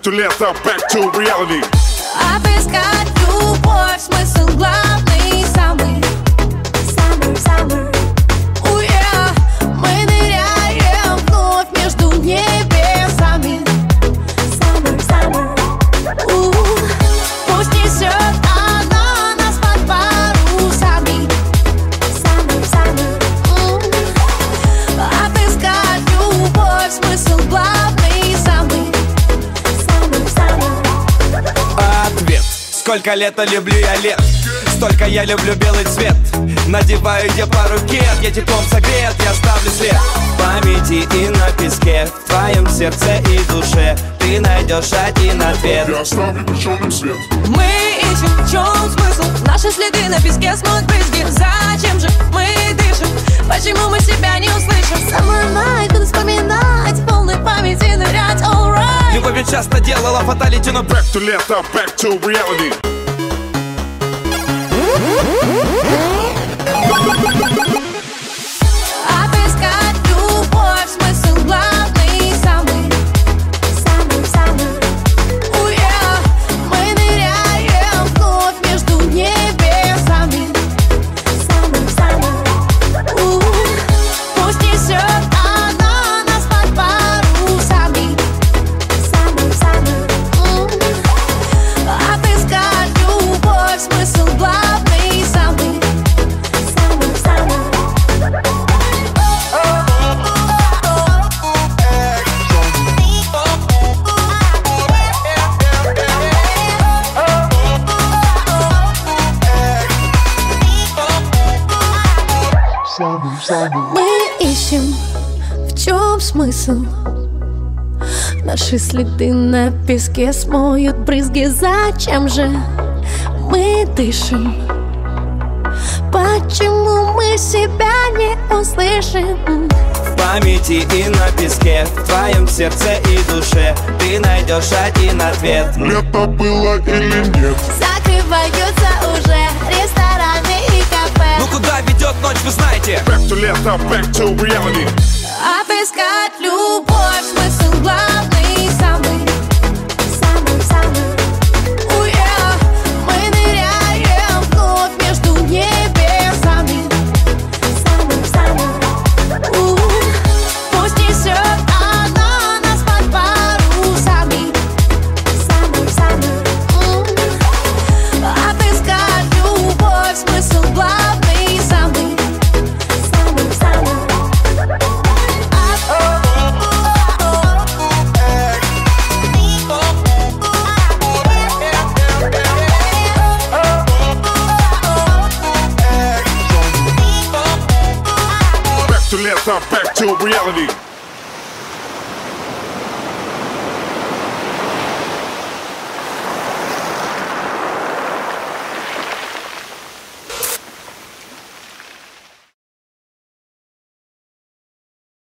to лето, back to reality. Отыскать любовь, смысл главный, самый summer. Мы ныряем вновь между небесами. Summer. Пусть несет она нас под парусами. Summer. Отыскать любовь, смысл главный, самый summer. Ответ. Сколько лета люблю я лет, столько я люблю белый цвет. Надеваю я пару кет, я теплом согрет, я оставлю след в памяти и на песке, в твоем сердце и душе ты найдешь один ответ. Я оставлю черным свет. Мы ищем, в чем смысл? Наши следы на песке смоют брызги. Зачем же мы дышим? Почему мы себя не услышим? Summer night, буду вспоминать, в полной памяти нырять, alright. Любовь ведь часто делала фаталити, но Back to лето, back to reality. Отыскать любовь, смысл главный, самый summer. Мы ныряем вновь между небесами. Summer. Пусть несет она нас под парусами. Summer. Отыскать любовь, смысл главный, самый summer. Мы ищем, в чем смысл? Наши следы на песке смоют брызги. Зачем же мы дышим? Почему мы себя не услышим? в памяти и на песке, в твоем сердце и душе ты найдешь один ответ. Лето было или нет? Закрываются уже рестораны и кафе. Ну куда ведет ночь, вы знаете? Back to лето, back to reality. Отыскать любовь, смысл главный, самый summer. Мы ныряем вновь между небесами. Summer. Пусть несет она нас под парусами. Summer. Отыскать любовь, смысл главный, самый summer. Back to лето, back to reality.